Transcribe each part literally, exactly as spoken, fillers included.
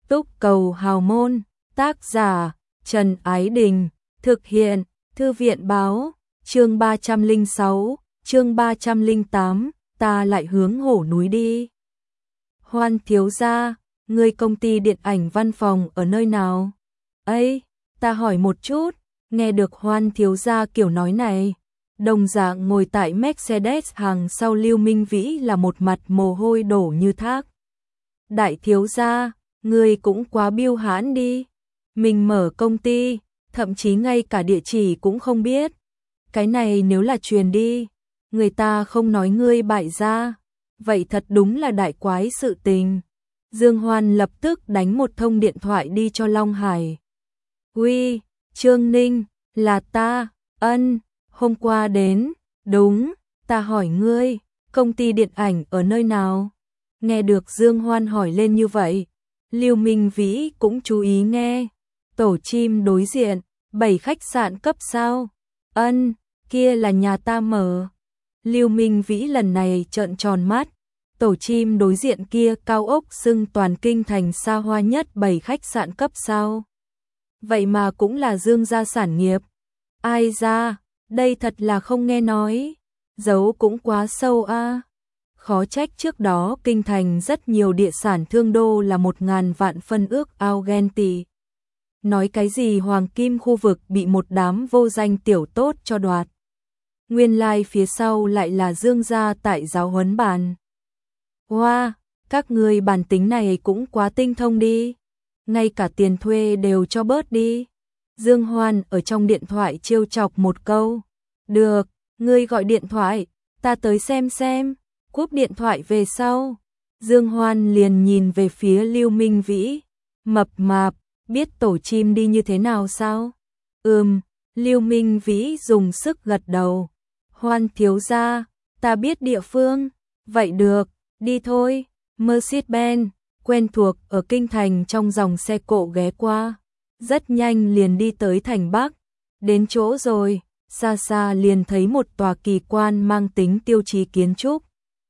Túc Cầu Hào Môn, tác giả Trần Ái Đình, thực hiện Thư viện Báo, chương ba trăm lẻ sáu, chương ba trăm lẻ tám, ta lại hướng hổ núi đi. Hoan thiếu gia, người công ty điện ảnh văn phòng ở nơi nào? Ấy, ta hỏi một chút. Nghe được Hoan thiếu gia kiểu nói này, đồng dạng ngồi tại Mercedes hàng sau Lưu Minh Vĩ là một mặt mồ hôi đổ như thác. Đại thiếu gia, người cũng quá biêu hãn đi. Mình mở công ty, thậm chí ngay cả địa chỉ cũng không biết. Cái này nếu là truyền đi, người ta không nói ngươi bại gia, vậy thật đúng là đại quái sự tình. Dương Hoan lập tức đánh một thông điện thoại đi cho Long Hải. Uy, Trương Ninh, là ta, ân, hôm qua đến, đúng, ta hỏi ngươi, công ty điện ảnh ở nơi nào? Nghe được Dương Hoan hỏi lên như vậy, Lưu Minh Vĩ cũng chú ý nghe. Tổ chim đối diện, bảy khách sạn cấp sao? Ân, kia là nhà ta mở. Lưu Minh Vĩ lần này trợn tròn mắt. Tổ chim đối diện kia cao ốc xưng toàn kinh thành xa hoa nhất bảy khách sạn cấp sao. Vậy mà cũng là Dương gia sản nghiệp. Ai ra, đây thật là không nghe nói. Giấu cũng quá sâu a. À. Khó trách trước đó kinh thành rất nhiều địa sản thương đô là một ngàn vạn phân ước ao ghen tị. Nói cái gì hoàng kim khu vực bị một đám vô danh tiểu tốt cho đoạt. Nguyên lai like phía sau lại là Dương gia tại giáo huấn bàn. Hoa, wow, các người bản tính này cũng quá tinh thông đi. Ngay cả tiền thuê đều cho bớt đi. Dương Hoan ở trong điện thoại trêu chọc một câu. Được, ngươi gọi điện thoại, ta tới xem xem. Cúp điện thoại về sau. Dương Hoan liền nhìn về phía Lưu Minh Vĩ. Mập mạp, biết tổ chim đi như thế nào sao? Ừm, Lưu Minh Vĩ dùng sức gật đầu. Hoan thiếu gia, ta biết địa phương. Vậy được, đi thôi. Mercedes-Benz, quen thuộc ở kinh thành trong dòng xe cộ ghé qua. Rất nhanh liền đi tới thành Bắc. Đến chỗ rồi, xa xa liền thấy một tòa kỳ quan mang tính tiêu chí kiến trúc.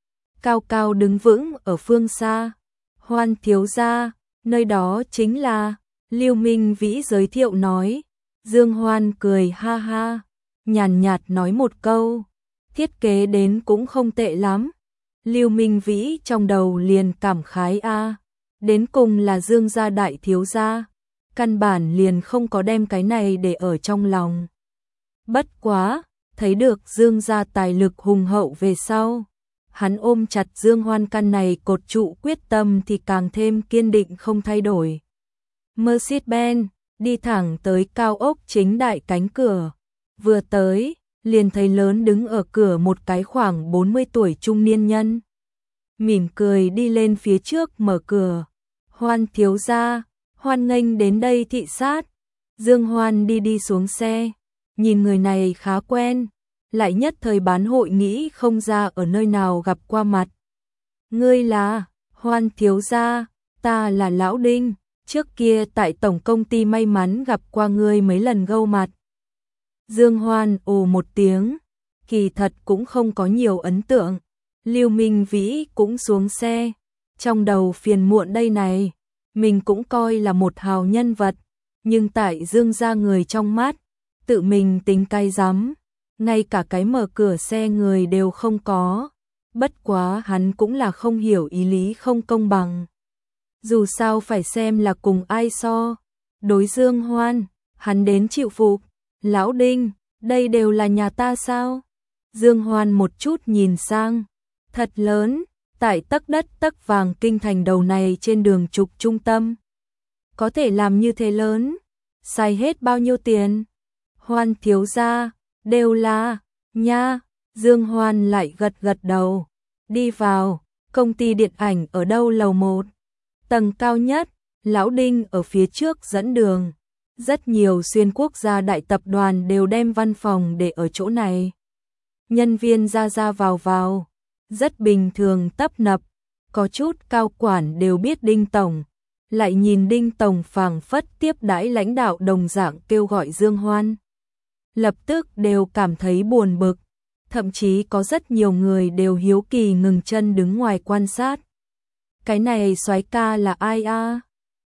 Cao cao đứng vững ở phương xa. Hoan thiếu gia, nơi đó chính là... Lưu Minh Vĩ giới thiệu nói. Dương Hoan cười ha ha, nhàn nhạt nói một câu. Thiết kế đến cũng không tệ lắm. Lưu Minh Vĩ trong đầu liền cảm khái a, à. Đến cùng là Dương gia đại thiếu gia. Căn bản liền không có đem cái này để ở trong lòng. Bất quá, thấy được Dương gia tài lực hùng hậu về sau. Hắn ôm chặt Dương Hoan căn này cột trụ quyết tâm thì càng thêm kiên định không thay đổi. Mercedes-Benz đi thẳng tới cao ốc chính đại cánh cửa. Vừa tới, liền thấy lớn đứng ở cửa một cái khoảng bốn mươi tuổi trung niên nhân. Mỉm cười đi lên phía trước mở cửa. Hoan thiếu gia, hoan nghênh đến đây thị sát. Dương Hoan đi đi xuống xe, nhìn người này khá quen, lại nhất thời bán hội nghĩ không ra ở nơi nào gặp qua mặt. Ngươi là? Hoan thiếu gia, ta là Lão Đinh. Trước kia tại tổng công ty may mắn gặp qua ngươi mấy lần gâu mặt. Dương Hoan ồ một tiếng, kỳ thật cũng không có nhiều ấn tượng. Lưu Minh Vĩ cũng xuống xe, trong đầu phiền muộn đây này, mình cũng coi là một hào nhân vật, nhưng tại Dương gia người trong mắt, tự mình tính cay rắm, ngay cả cái mở cửa xe người đều không có. Bất quá hắn cũng là không hiểu ý lý không công bằng. Dù sao phải xem là cùng ai so. Đối Dương Hoan, hắn đến chịu phục. Lão Đinh, đây đều là nhà ta sao? Dương Hoan một chút nhìn sang. Thật lớn, tại tấc đất tấc vàng kinh thành đầu này trên đường trục trung tâm. Có thể làm như thế lớn, xài hết bao nhiêu tiền? Hoan thiếu gia, đều là, nha. Dương Hoan lại gật gật đầu. Đi vào, công ty điện ảnh ở đâu lầu một? Tầng cao nhất, Lão Đinh ở phía trước dẫn đường. Rất nhiều xuyên quốc gia đại tập đoàn đều đem văn phòng để ở chỗ này. Nhân viên ra ra vào vào, rất bình thường tấp nập. Có chút cao quản đều biết Đinh Tổng. Lại nhìn Đinh Tổng phảng phất tiếp đãi lãnh đạo đồng dạng kêu gọi Dương Hoan. Lập tức đều cảm thấy buồn bực. Thậm chí có rất nhiều người đều hiếu kỳ ngừng chân đứng ngoài quan sát. Cái này soái ca là ai a?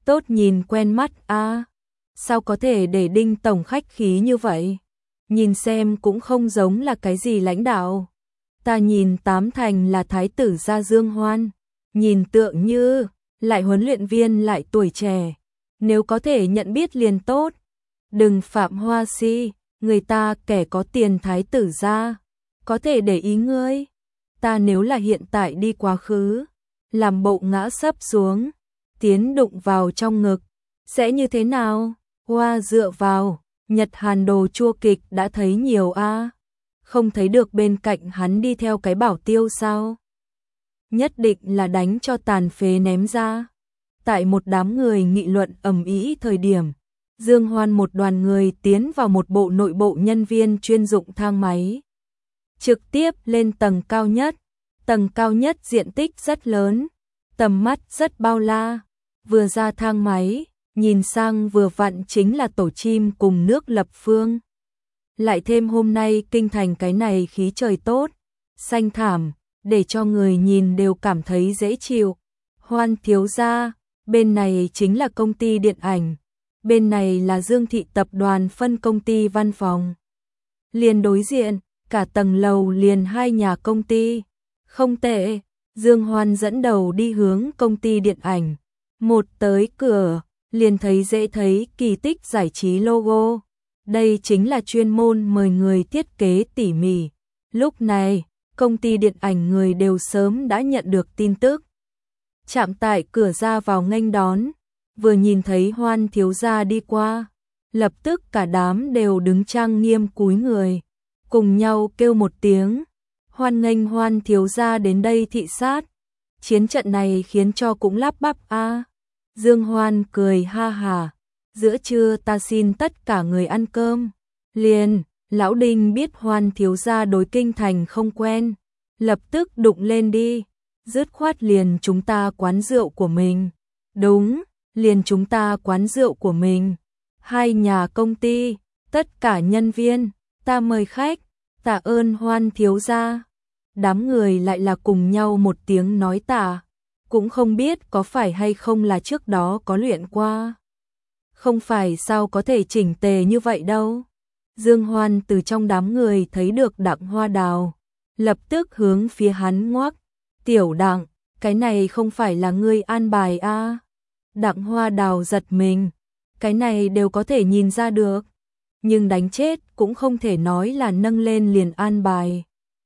Tốt nhìn quen mắt a. Sao có thể để Đinh tổng khách khí như vậy? Nhìn xem cũng không giống là cái gì lãnh đạo. Ta nhìn tám thành là thái tử gia Dương Hoan, nhìn tượng như lại huấn luyện viên lại tuổi trẻ, nếu có thể nhận biết liền tốt. Đừng phạm hoa si, người ta kẻ có tiền thái tử gia, có thể để ý ngươi. Ta nếu là hiện tại đi quá khứ, làm bộ ngã sấp xuống, tiến đụng vào trong ngực, sẽ như thế nào? Hoa dựa vào, Nhật Hàn đồ chua kịch đã thấy nhiều a, không thấy được bên cạnh hắn đi theo cái bảo tiêu sao? Nhất định là đánh cho tàn phế ném ra. Tại một đám người nghị luận ầm ĩ thời điểm, Dương Hoan một đoàn người tiến vào một bộ nội bộ nhân viên chuyên dụng thang máy. Trực tiếp lên tầng cao nhất, tầng cao nhất diện tích rất lớn, tầm mắt rất bao la, vừa ra thang máy, nhìn sang vừa vặn chính là tổ chim cùng nước lập phương. Lại thêm hôm nay kinh thành cái này khí trời tốt, xanh thảm, để cho người nhìn đều cảm thấy dễ chịu. Hoan thiếu gia, bên này chính là công ty điện ảnh, bên này là Dương Thị tập đoàn phân công ty văn phòng. Liền đối diện, cả tầng lầu liền hai nhà công ty. Không tệ, Dương Hoan dẫn đầu đi hướng công ty điện ảnh. Một tới cửa, liền thấy dễ thấy Kỳ Tích giải trí logo. Đây chính là chuyên môn mời người thiết kế tỉ mỉ. Lúc này, công ty điện ảnh người đều sớm đã nhận được tin tức. Chạm tại cửa ra vào nghênh đón, vừa nhìn thấy Hoan thiếu gia đi qua, lập tức cả đám đều đứng trang nghiêm cúi người, cùng nhau kêu một tiếng, hoan nghênh Hoan thiếu gia đến đây thị sát. Chiến trận này khiến cho cũng lắp bắp a. Dương Hoan cười ha hà, giữa trưa ta xin tất cả người ăn cơm. Liền, lão Đinh biết Hoan thiếu gia đối kinh thành không quen, lập tức đụng lên đi, dứt khoát liền chúng ta quán rượu của mình. Đúng, liền chúng ta quán rượu của mình. Hai nhà công ty, tất cả nhân viên, ta mời khách, tạ ơn Hoan thiếu gia. Đám người lại là cùng nhau một tiếng nói tạ, cũng không biết có phải hay không là trước đó có luyện qua. Không phải sao có thể chỉnh tề như vậy đâu. Dương Hoan từ trong đám người thấy được Đặng Hoa Đào, lập tức hướng phía hắn ngoắc, tiểu Đặng, cái này không phải là ngươi an bài a? À? Đặng Hoa Đào giật mình, cái này đều có thể nhìn ra được, nhưng đánh chết cũng không thể nói là nâng lên liền an bài.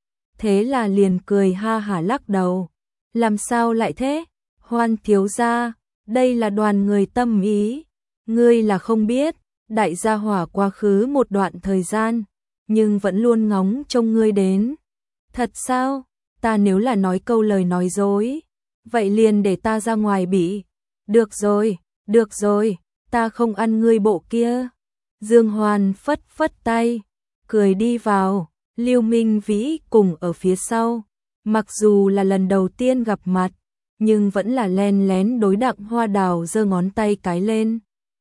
Thế là liền cười ha hả lắc đầu, làm sao lại thế? Hoan thiếu gia, đây là đoàn người tâm ý, ngươi là không biết, đại gia hỏa quá khứ một đoạn thời gian, nhưng vẫn luôn ngóng trông ngươi đến. Thật sao? Ta nếu là nói câu lời nói dối, vậy liền để ta ra ngoài bị. Được rồi, được rồi, ta không ăn ngươi bộ kia. Dương Hoan phất phất tay, cười đi vào, Lưu Minh Vĩ cùng ở phía sau. Mặc dù là lần đầu tiên gặp mặt, nhưng vẫn là len lén đối Đặng Hoa Đào giơ ngón tay cái lên.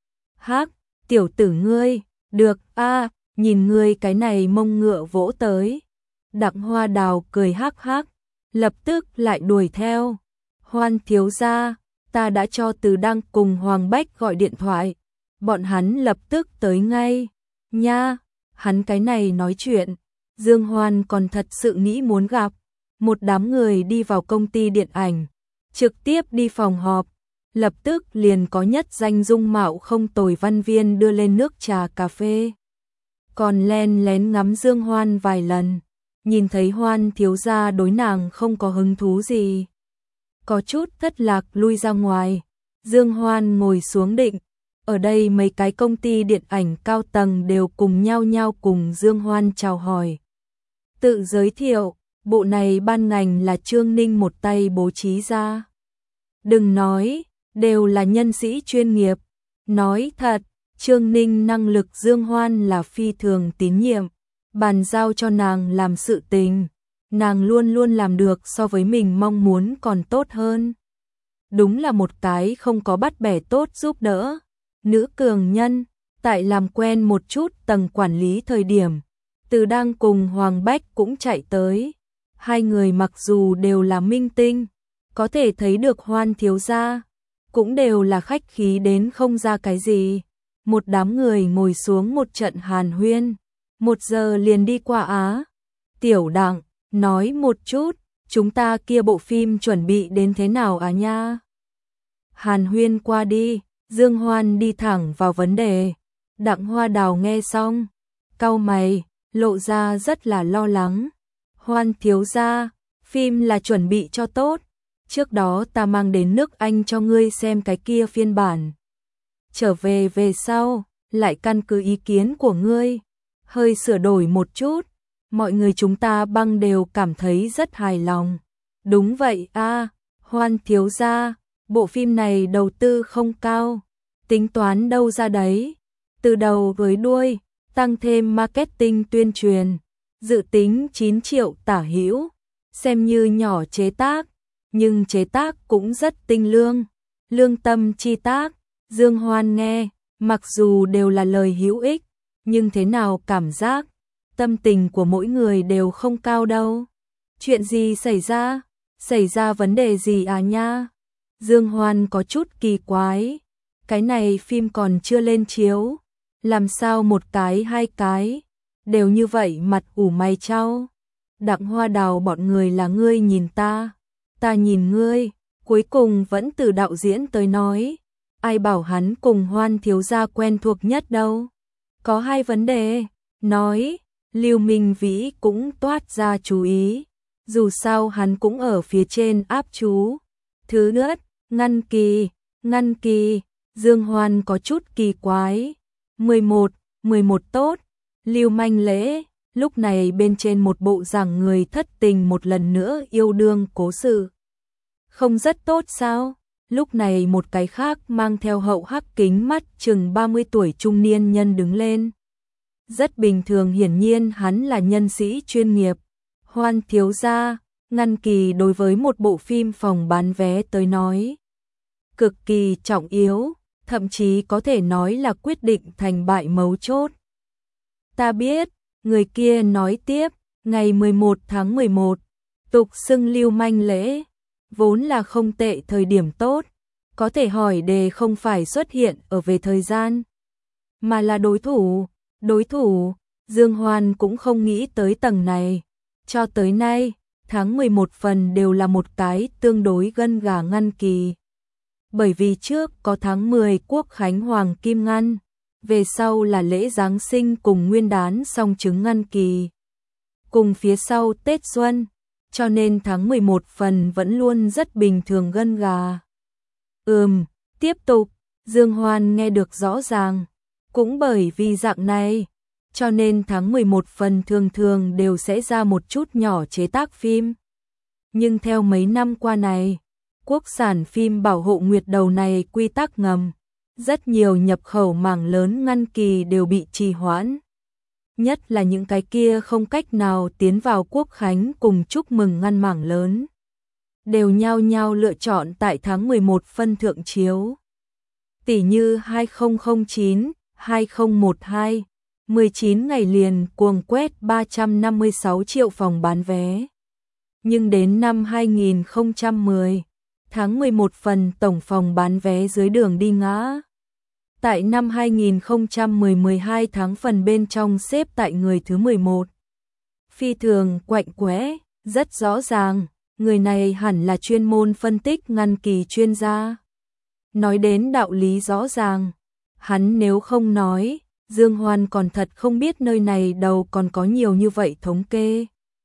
Hắc, tiểu tử ngươi, được a, nhìn ngươi cái này mông ngựa vỗ tới. Đặng Hoa Đào cười hắc hắc, lập tức lại đuổi theo. Hoan thiếu gia, ta đã cho Từ Đăng cùng Hoàng Bách gọi điện thoại, bọn hắn lập tức tới ngay. Nha, hắn cái này nói chuyện, Dương Hoan còn thật sự nghĩ muốn gặp. Một đám người đi vào công ty điện ảnh, trực tiếp đi phòng họp, lập tức liền có nhất danh dung mạo không tồi văn viên đưa lên nước trà cà phê. Còn len lén ngắm Dương Hoan vài lần, nhìn thấy Hoan thiếu gia đối nàng không có hứng thú gì, có chút thất lạc lui ra ngoài. Dương Hoan ngồi xuống định, ở đây mấy cái công ty điện ảnh cao tầng đều cùng nhau nhau cùng Dương Hoan chào hỏi. Tự giới thiệu, bộ này ban ngành là Trương Ninh một tay bố trí ra. Đừng nói, đều là nhân sĩ chuyên nghiệp. Nói thật, Trương Ninh năng lực Dương Hoan là phi thường tín nhiệm, bàn giao cho nàng làm sự tình, nàng luôn luôn làm được so với mình mong muốn còn tốt hơn. Đúng là một cái không có bắt bẻ tốt giúp đỡ. Nữ cường nhân, tại làm quen một chút tầng quản lý thời điểm, Từ Đăng cùng Hoàng Bách cũng chạy tới. Hai người mặc dù đều là minh tinh, có thể thấy được Hoan thiếu gia, cũng đều là khách khí đến không ra cái gì. Một đám người ngồi xuống một trận hàn huyên, một giờ liền đi qua á. Tiểu Đặng, nói một chút, chúng ta kia bộ phim chuẩn bị đến thế nào à nha? Hàn huyên qua đi, Dương Hoan đi thẳng vào vấn đề. Đặng Hoa Đào nghe xong, cau mày, lộ ra rất là lo lắng. Hoan thiếu gia, phim là chuẩn bị cho tốt. Trước đó ta mang đến nước Anh cho ngươi xem cái kia phiên bản. Trở về về sau, lại căn cứ ý kiến của ngươi, hơi sửa đổi một chút. Mọi người chúng ta băng đều cảm thấy rất hài lòng. Đúng vậy a, Hoan thiếu gia, bộ phim này đầu tư không cao. Tính toán đâu ra đấy. Từ đầu với đuôi, tăng thêm marketing tuyên truyền. Dự tính chín triệu tả hữu, xem như nhỏ chế tác, nhưng chế tác cũng rất tinh lương, lương tâm chi tác. Dương Hoan nghe, mặc dù đều là lời hữu ích, nhưng thế nào cảm giác, tâm tình của mỗi người đều không cao đâu. Chuyện gì xảy ra? Xảy ra vấn đề gì à nha? Dương Hoan có chút kỳ quái, cái này phim còn chưa lên chiếu, làm sao một cái hai cái đều như vậy mặt ủ mày chau. Đặng Hoa Đào bọn người là ngươi nhìn ta, ta nhìn ngươi, cuối cùng vẫn từ đạo diễn tới nói, ai bảo hắn cùng Hoan thiếu gia quen thuộc nhất đâu. Có hai vấn đề, nói, Lưu Minh Vĩ cũng toát ra chú ý, dù sao hắn cũng ở phía trên áp chú. Thứ nhất, ngăn kỳ, ngăn kỳ, Dương Hoan có chút kỳ quái. mười một, mười một tốt, Lưu Manh Lễ, lúc này bên trên một bộ giảng người thất tình một lần nữa yêu đương cố sự. Không rất tốt sao? Lúc này một cái khác mang theo hậu hắc kính mắt chừng ba mươi tuổi trung niên nhân đứng lên. Rất bình thường, hiển nhiên hắn là nhân sĩ chuyên nghiệp. Hoan thiếu gia, ngăn kỳ đối với một bộ phim phòng bán vé tới nói cực kỳ trọng yếu, thậm chí có thể nói là quyết định thành bại mấu chốt. Ta biết, người kia nói tiếp, ngày mười một tháng mười một, tục xưng Lưu Manh Lễ, vốn là không tệ thời điểm tốt, có thể hỏi đề không phải xuất hiện ở về thời gian, mà là đối thủ, đối thủ, Dương Hoan cũng không nghĩ tới tầng này, cho tới nay, tháng mười một phần đều là một cái tương đối gân gà ngăn kỳ. Bởi vì trước có tháng mười Quốc Khánh Hoàng Kim ngăn, về sau là lễ Giáng sinh cùng Nguyên đán song chứng ngăn kỳ, cùng phía sau Tết Xuân, cho nên tháng mười một phần vẫn luôn rất bình thường gân gà. Ừm, tiếp tục, Dương Hoan nghe được rõ ràng, cũng bởi vì dạng này, cho nên tháng mười một phần thường thường đều sẽ ra một chút nhỏ chế tác phim. Nhưng theo mấy năm qua này, quốc sản phim bảo hộ nguyệt đầu này quy tắc ngầm, rất nhiều nhập khẩu mảng lớn ngăn kỳ đều bị trì hoãn. Nhất là những cái kia không cách nào tiến vào Quốc Khánh cùng chúc mừng ngăn mảng lớn, đều nhao nhao lựa chọn tại tháng mười một phân thượng chiếu. Tỷ như hai không không chín, hai không một hai, mười chín ngày liền cuồng quét ba trăm năm mươi sáu triệu phòng bán vé. Nhưng đến năm hai nghìn không trăm mười, tháng mười một phần tổng phòng bán vé dưới đường đi ngã. Tại năm hai nghìn không trăm mười mười hai tháng phần bên trong xếp tại người thứ mười một. Phi thường quạnh quẽ, rất rõ ràng, người này hẳn là chuyên môn phân tích ngăn kỳ chuyên gia. Nói đến đạo lý rõ ràng, hắn nếu không nói, Dương Hoan còn thật không biết nơi này đâu còn có nhiều như vậy thống kê.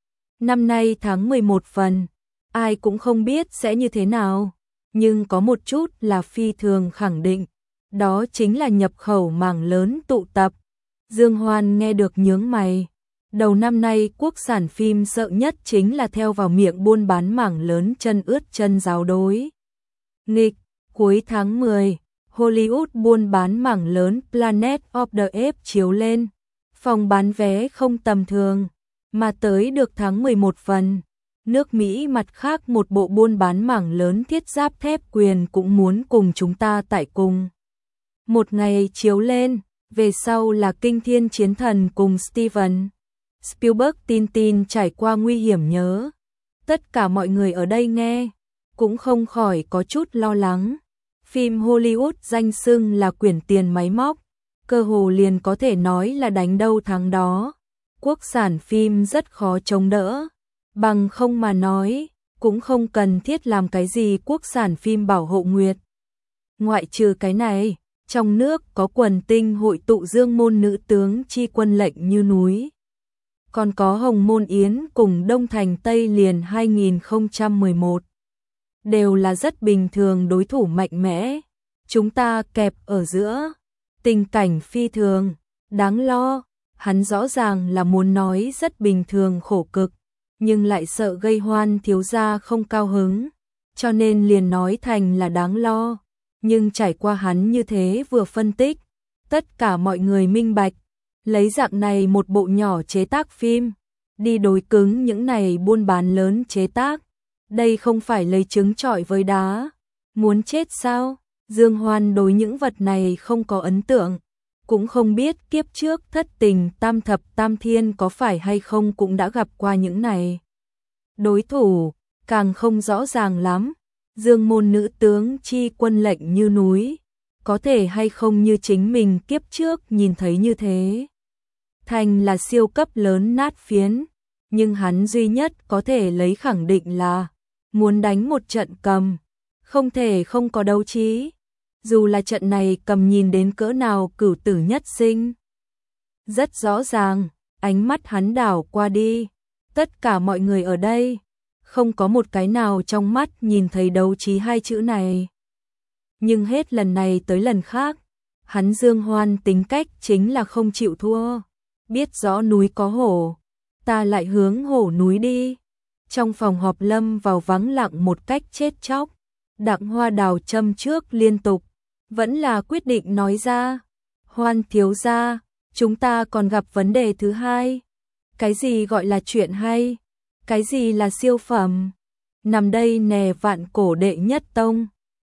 Năm nay tháng mười một phần, ai cũng không biết sẽ như thế nào, nhưng có một chút là phi thường khẳng định, đó chính là nhập khẩu mảng lớn tụ tập. Dương Hoan nghe được nhướng mày. Đầu năm nay quốc sản phim sợ nhất chính là theo vào miệng buôn bán mảng lớn chân ướt chân giáo đối nghịch. Cuối tháng mười, Hollywood buôn bán mảng lớn Planet of the Apes chiếu lên, phòng bán vé không tầm thường, mà tới được tháng mười một phần, nước Mỹ mặt khác một bộ buôn bán mảng lớn thiết giáp thép quyền cũng muốn cùng chúng ta tại cùng một ngày chiếu lên, về sau là Kinh Thiên Chiến Thần cùng Steven Spielberg tin tin trải qua nguy hiểm nhớ. Tất cả mọi người ở đây nghe, cũng không khỏi có chút lo lắng. Phim Hollywood danh xưng là quyển tiền máy móc, cơ hồ liền có thể nói là đánh đâu thắng đó. Quốc sản phim rất khó chống đỡ, bằng không mà nói, cũng không cần thiết làm cái gì quốc sản phim bảo hộ nguyệt. Ngoại trừ cái này, trong nước có quần tinh hội tụ dương môn nữ tướng chi quân lệnh như núi. Còn có Hồng Môn Yến cùng Đông Thành Tây Liền hai nghìn không trăm mười một. Đều là rất bình thường đối thủ mạnh mẽ. Chúng ta kẹp ở giữa. Tình cảnh phi thường, đáng lo. Hắn rõ ràng là muốn nói rất bình thường khổ cực, nhưng lại sợ gây hoan thiếu gia không cao hứng, cho nên liền nói thành là đáng lo. Nhưng trải qua hắn như thế vừa phân tích, tất cả mọi người minh bạch, lấy dạng này một bộ nhỏ chế tác phim, đi đối cứng những này buôn bán lớn chế tác, đây không phải lấy trứng trọi với đá. Muốn chết sao? Dương Hoan đối những vật này không có ấn tượng, cũng không biết kiếp trước thất tình tam thập tam thiên có phải hay không cũng đã gặp qua những này. Đối thủ, càng không rõ ràng lắm, dương môn nữ tướng chi quân lệnh như núi, có thể hay không như chính mình kiếp trước nhìn thấy như thế. Thành là siêu cấp lớn nát phiến, nhưng hắn duy nhất có thể lấy khẳng định là muốn đánh một trận cầm, không thể không có đấu trí. Dù là trận này cầm nhìn đến cỡ nào cửu tử nhất sinh. Rất rõ ràng, ánh mắt hắn đảo qua đi, tất cả mọi người ở đây, không có một cái nào trong mắt nhìn thấy đấu trí hai chữ này. Nhưng hết lần này tới lần khác, hắn Dương Hoan tính cách chính là không chịu thua, biết rõ núi có hổ, ta lại hướng hổ núi đi. Trong phòng họp lâm vào vắng lặng một cách chết chóc, Đặng Hoa Đào châm trước liên tục, vẫn là quyết định nói ra, Hoan thiếu gia, chúng ta còn gặp vấn đề thứ hai. Cái gì gọi là chuyện hay? Cái gì là siêu phẩm? Nằm đây nè vạn cổ đệ nhất tông,